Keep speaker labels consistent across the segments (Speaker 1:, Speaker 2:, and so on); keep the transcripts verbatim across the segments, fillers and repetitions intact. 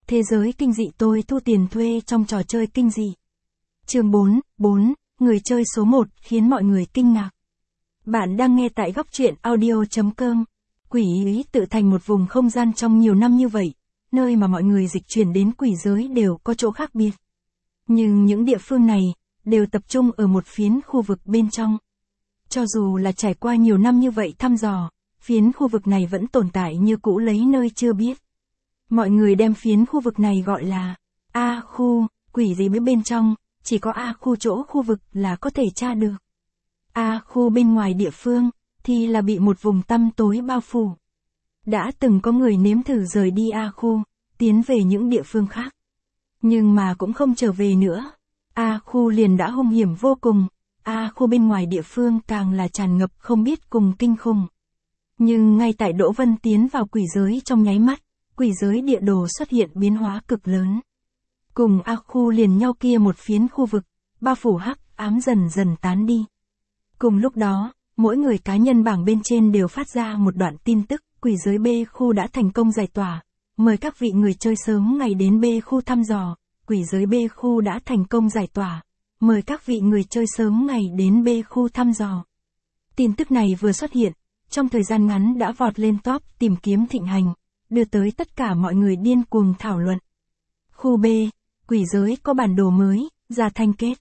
Speaker 1: Thế giới kinh dị tôi thu tiền thuê trong trò chơi kinh dị. Chương bốn, bốn, người chơi số một khiến mọi người kinh ngạc. Bạn đang nghe tại góc truyện audio chấm com. Quỷ ý tự thành một vùng không gian trong nhiều năm như vậy, nơi mà mọi người dịch chuyển đến quỷ giới đều có chỗ khác biệt. Nhưng những địa phương này, đều tập trung ở một phiến khu vực bên trong. Cho dù là trải qua nhiều năm như vậy thăm dò, phiến khu vực này vẫn tồn tại như cũ lấy nơi chưa biết. Mọi người đem phiến khu vực này gọi là A khu, quỷ gì mới bên trong, chỉ có A khu chỗ khu vực là có thể tra được. A khu bên ngoài địa phương, thì là bị một vùng tăm tối bao phủ. Đã từng có người nếm thử rời đi A khu, tiến về những địa phương khác. Nhưng mà cũng không trở về nữa. A khu liền đã hung hiểm vô cùng, A khu bên ngoài địa phương càng là tràn ngập không biết cùng kinh khủng. Nhưng ngay tại Đỗ Vân tiến vào quỷ giới trong nháy mắt, quỷ giới địa đồ xuất hiện biến hóa cực lớn. Cùng A khu liền nhau kia một phiến khu vực, bao phủ hắc ám dần dần tán đi. Cùng lúc đó, mỗi người cá nhân bảng bên trên đều phát ra một đoạn tin tức, quỷ giới B khu đã thành công giải tỏa. Mời các vị người chơi sớm ngày đến B khu thăm dò, quỷ giới B khu đã thành công giải tỏa. Mời các vị người chơi sớm ngày đến B khu thăm dò. Tin tức này vừa xuất hiện, trong thời gian ngắn đã vọt lên top tìm kiếm thịnh hành, đưa tới tất cả mọi người điên cuồng thảo luận. Khu B, quỷ giới có bản đồ mới, ra thanh kết.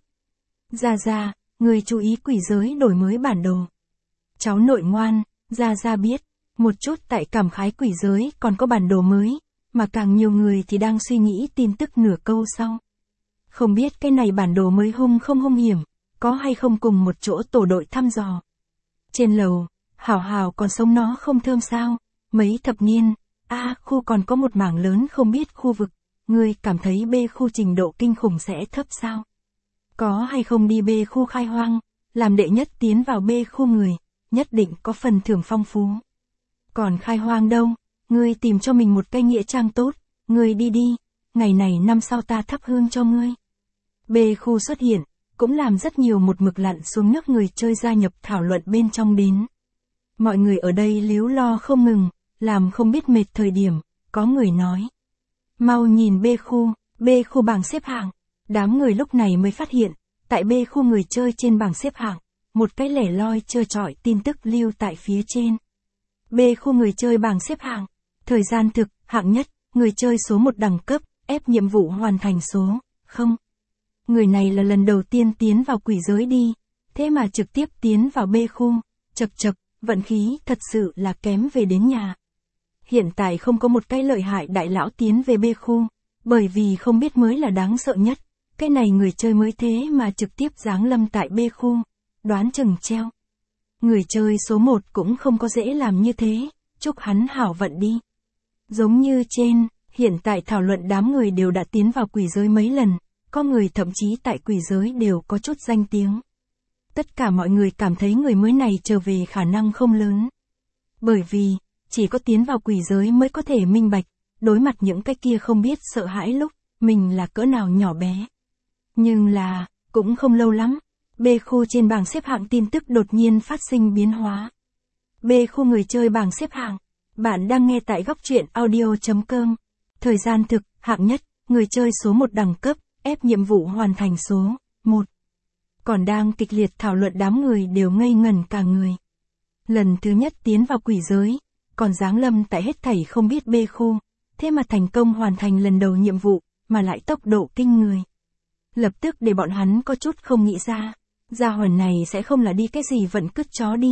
Speaker 1: Ra ra, người chú ý quỷ giới đổi mới bản đồ. Cháu nội ngoan, ra ra biết, một chút tại cảm khái quỷ giới còn có bản đồ mới, mà càng nhiều người thì đang suy nghĩ tin tức nửa câu sau. Không biết cái này bản đồ mới hung không hung hiểm, có hay không cùng một chỗ tổ đội thăm dò. Trên lầu, hảo hảo còn sống nó không thơm sao, mấy thập niên, A khu còn có một mảng lớn không biết khu vực, ngươi cảm thấy B khu trình độ kinh khủng sẽ thấp sao? Có hay không đi B khu khai hoang, làm đệ nhất tiến vào B khu người, nhất định có phần thưởng phong phú. Còn khai hoang đâu, ngươi tìm cho mình một cây nghĩa trang tốt, ngươi đi đi, ngày này năm sau ta thắp hương cho ngươi. B khu xuất hiện, cũng làm rất nhiều một mực lặn xuống nước người chơi gia nhập thảo luận bên trong đến. Mọi người ở đây líu lo không ngừng, làm không biết mệt thời điểm, có người nói. Mau nhìn B khu, B khu bảng xếp hạng. Đám người lúc này mới phát hiện, tại B khu người chơi trên bảng xếp hạng, một cái lẻ loi trơ trọi tin tức lưu tại phía trên. B khu người chơi bảng xếp hạng, thời gian thực, hạng nhất, người chơi số một đẳng cấp, ép nhiệm vụ hoàn thành số, không. Người này là lần đầu tiên tiến vào quỷ giới đi, thế mà trực tiếp tiến vào B khu, chật chật, vận khí thật sự là kém về đến nhà. Hiện tại không có một cái lợi hại đại lão tiến về B khu, bởi vì không biết mới là đáng sợ nhất. Cái này người chơi mới thế mà trực tiếp giáng lâm tại B khu, đoán chừng treo. Người chơi số một cũng không có dễ làm như thế, chúc hắn hảo vận đi. Giống như trên, hiện tại thảo luận đám người đều đã tiến vào quỷ giới mấy lần, có người thậm chí tại quỷ giới đều có chút danh tiếng. Tất cả mọi người cảm thấy người mới này trở về khả năng không lớn. Bởi vì, chỉ có tiến vào quỷ giới mới có thể minh bạch, đối mặt những cái kia không biết sợ hãi lúc, mình là cỡ nào nhỏ bé. Nhưng là, cũng không lâu lắm, B khu trên bảng xếp hạng tin tức đột nhiên phát sinh biến hóa. B khu người chơi bảng xếp hạng, bạn đang nghe tại góc truyện audio chấm com. Thời gian thực, hạng nhất, người chơi số một đẳng cấp, ép nhiệm vụ hoàn thành số một. Còn đang kịch liệt thảo luận đám người đều ngây ngẩn cả người. Lần thứ nhất tiến vào quỷ giới, còn giáng lâm tại hết thảy không biết B khu, thế mà thành công hoàn thành lần đầu nhiệm vụ, mà lại tốc độ kinh người. Lập tức để bọn hắn có chút không nghĩ ra, gia hỏa này sẽ không là đi cái gì vận cứt chó đi.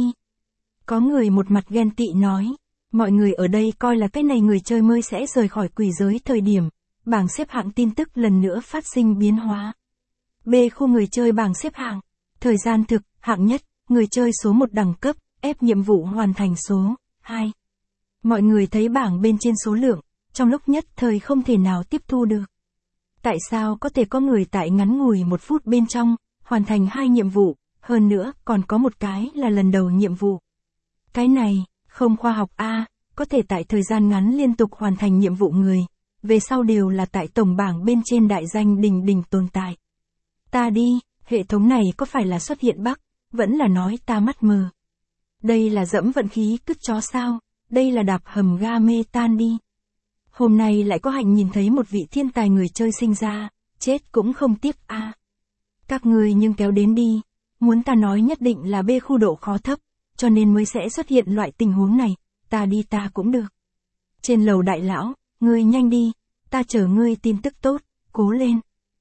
Speaker 1: Có người một mặt ghen tị nói, mọi người ở đây coi là cái này người chơi mới sẽ rời khỏi quỷ giới thời điểm, bảng xếp hạng tin tức lần nữa phát sinh biến hóa. B khu người chơi bảng xếp hạng, thời gian thực, hạng nhất, người chơi số một đẳng cấp, ép nhiệm vụ hoàn thành số hai. Mọi người thấy bảng bên trên số lượng, trong lúc nhất thời không thể nào tiếp thu được. Tại sao có thể có người tại ngắn ngủi một phút bên trong, hoàn thành hai nhiệm vụ, hơn nữa còn có một cái là lần đầu nhiệm vụ. Cái này, không khoa học a, à, có thể tại thời gian ngắn liên tục hoàn thành nhiệm vụ người, về sau đều là tại tổng bảng bên trên đại danh đình đình tồn tại. Ta đi, hệ thống này có phải là xuất hiện bug, vẫn là nói ta mắt mờ. Đây là dẫm vận khí cứt chó sao, đây là đạp hầm ga mê tan đi. Hôm nay lại có hạnh nhìn thấy một vị thiên tài người chơi sinh ra, chết cũng không tiếc a. À. Các ngươi nhưng kéo đến đi, muốn ta nói nhất định là bê khu độ khó thấp, cho nên mới sẽ xuất hiện loại tình huống này, ta đi ta cũng được. Trên lầu đại lão, ngươi nhanh đi, ta chờ ngươi tin tức tốt, cố lên.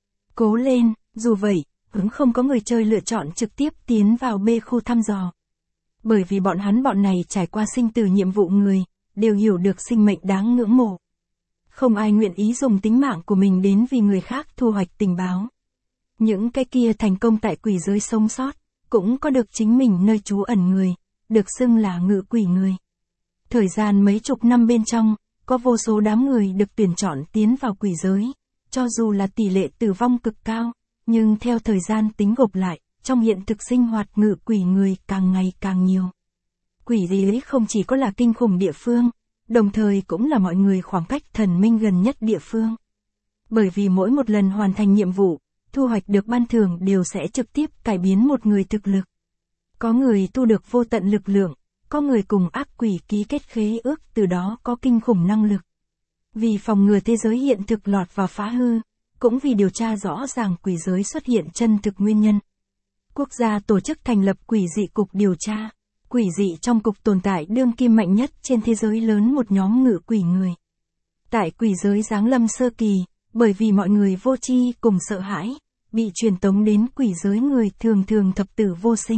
Speaker 1: Cố lên, dù vậy, vẫn không có người chơi lựa chọn trực tiếp tiến vào bê khu thăm dò. Bởi vì bọn hắn bọn này trải qua sinh tử nhiệm vụ người, đều hiểu được sinh mệnh đáng ngưỡng mộ. Không ai nguyện ý dùng tính mạng của mình đến vì người khác thu hoạch tình báo. Những cái kia thành công tại quỷ giới sống sót, cũng có được chính mình nơi trú ẩn người, được xưng là ngự quỷ người. Thời gian mấy chục năm bên trong, có vô số đám người được tuyển chọn tiến vào quỷ giới, cho dù là tỷ lệ tử vong cực cao, nhưng theo thời gian tính gộp lại, trong hiện thực sinh hoạt ngự quỷ người càng ngày càng nhiều. Quỷ giới không chỉ có là kinh khủng địa phương, đồng thời cũng là mọi người khoảng cách thần minh gần nhất địa phương. Bởi vì mỗi một lần hoàn thành nhiệm vụ, thu hoạch được ban thưởng đều sẽ trực tiếp cải biến một người thực lực. Có người tu được vô tận lực lượng, có người cùng ác quỷ ký kết khế ước từ đó có kinh khủng năng lực. Vì phòng ngừa thế giới hiện thực lọt vào phá hư, cũng vì điều tra rõ ràng quỷ giới xuất hiện chân thực nguyên nhân. Quốc gia tổ chức thành lập quỷ dị cục điều tra. Quỷ dị trong cục tồn tại đương kim mạnh nhất trên thế giới lớn một nhóm ngự quỷ người. Tại quỷ giới giáng lâm sơ kỳ, bởi vì mọi người vô tri cùng sợ hãi, bị truyền tống đến quỷ giới người thường thường thập tử vô sinh.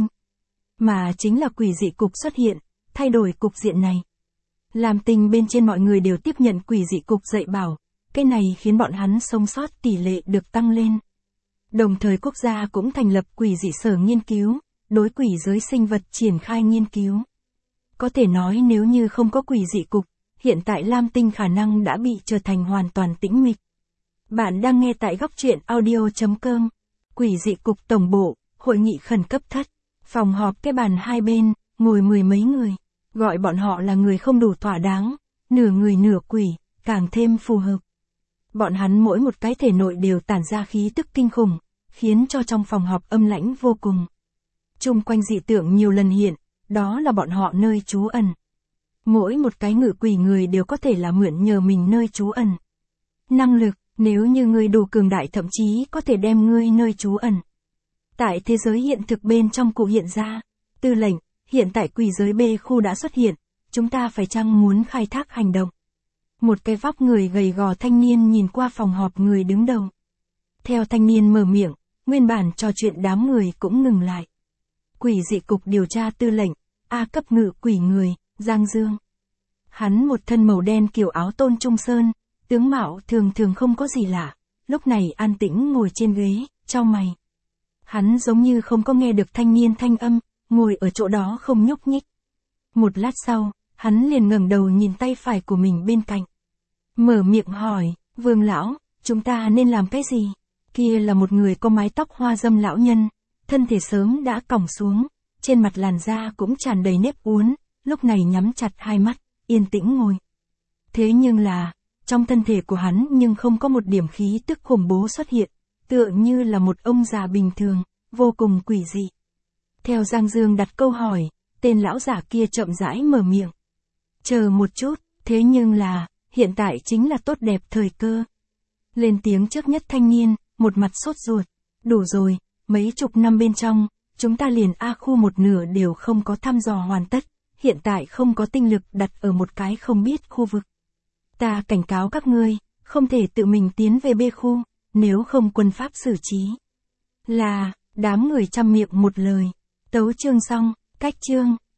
Speaker 1: Mà chính là quỷ dị cục xuất hiện, thay đổi cục diện này. Làm tình bên trên mọi người đều tiếp nhận quỷ dị cục dạy bảo, cái này khiến bọn hắn sống sót tỷ lệ được tăng lên. Đồng thời quốc gia cũng thành lập quỷ dị sở nghiên cứu, đối quỷ giới sinh vật triển khai nghiên cứu. Có thể nói nếu như không có quỷ dị cục, hiện tại Lam Tinh khả năng đã bị trở thành hoàn toàn tĩnh mịch. Bạn đang nghe tại góc truyện audio chấm com. Quỷ dị cục tổng bộ, hội nghị khẩn cấp thất. Phòng họp cái bàn hai bên, ngồi mười mấy người. Gọi bọn họ là người không đủ thỏa đáng, nửa người nửa quỷ, càng thêm phù hợp. Bọn hắn mỗi một cái thể nội đều tản ra khí tức kinh khủng, khiến cho trong phòng họp âm lãnh vô cùng. Chung quanh dị tượng nhiều lần hiện, đó là bọn họ nơi trú ẩn. Mỗi một cái ngự quỷ người đều có thể là mượn nhờ mình nơi trú ẩn. Năng lực, nếu như ngươi đủ cường đại thậm chí có thể đem ngươi nơi trú ẩn. Tại thế giới hiện thực bên trong cụ hiện ra, tư lệnh, hiện tại quỷ giới B khu đã xuất hiện, chúng ta phải chăng muốn khai thác hành động. Một cái vóc người gầy gò thanh niên nhìn qua phòng họp người đứng đầu. Theo thanh niên mở miệng, nguyên bản trò chuyện đám người cũng ngừng lại. Quỷ dị cục điều tra tư lệnh, A cấp ngự quỷ người, Giang Dương. Hắn một thân màu đen kiểu áo tôn trung sơn, tướng mạo thường thường không có gì lạ, lúc này an tĩnh ngồi trên ghế, chau mày. Hắn giống như không có nghe được thanh niên thanh âm, ngồi ở chỗ đó không nhúc nhích. Một lát sau, hắn liền ngẩng đầu nhìn tay phải của mình bên cạnh. Mở miệng hỏi, Vương lão, chúng ta nên làm cái gì? Kia là một người có mái tóc hoa dâm lão nhân, thân thể sớm đã còng xuống, trên mặt làn da cũng tràn đầy nếp uốn, lúc này nhắm chặt hai mắt, yên tĩnh ngồi. Thế nhưng là, trong thân thể của hắn nhưng không có một điểm khí tức khủng bố xuất hiện, tựa như là một ông già bình thường, vô cùng quỷ dị. Theo Giang Dương đặt câu hỏi, tên lão giả kia chậm rãi mở miệng. Chờ một chút, thế nhưng là, hiện tại chính là tốt đẹp thời cơ. Lên tiếng trước nhất thanh niên, một mặt sốt ruột. Đủ rồi, mấy chục năm bên trong, chúng ta liền A khu một nửa đều không có thăm dò hoàn tất, hiện tại không có tinh lực đặt ở một cái không biết khu vực. Ta cảnh cáo các ngươi, không thể tự mình tiến về B khu, nếu không quân pháp xử trí. Là, đám người trăm miệng một lời. Tấu chương xong, cách chương.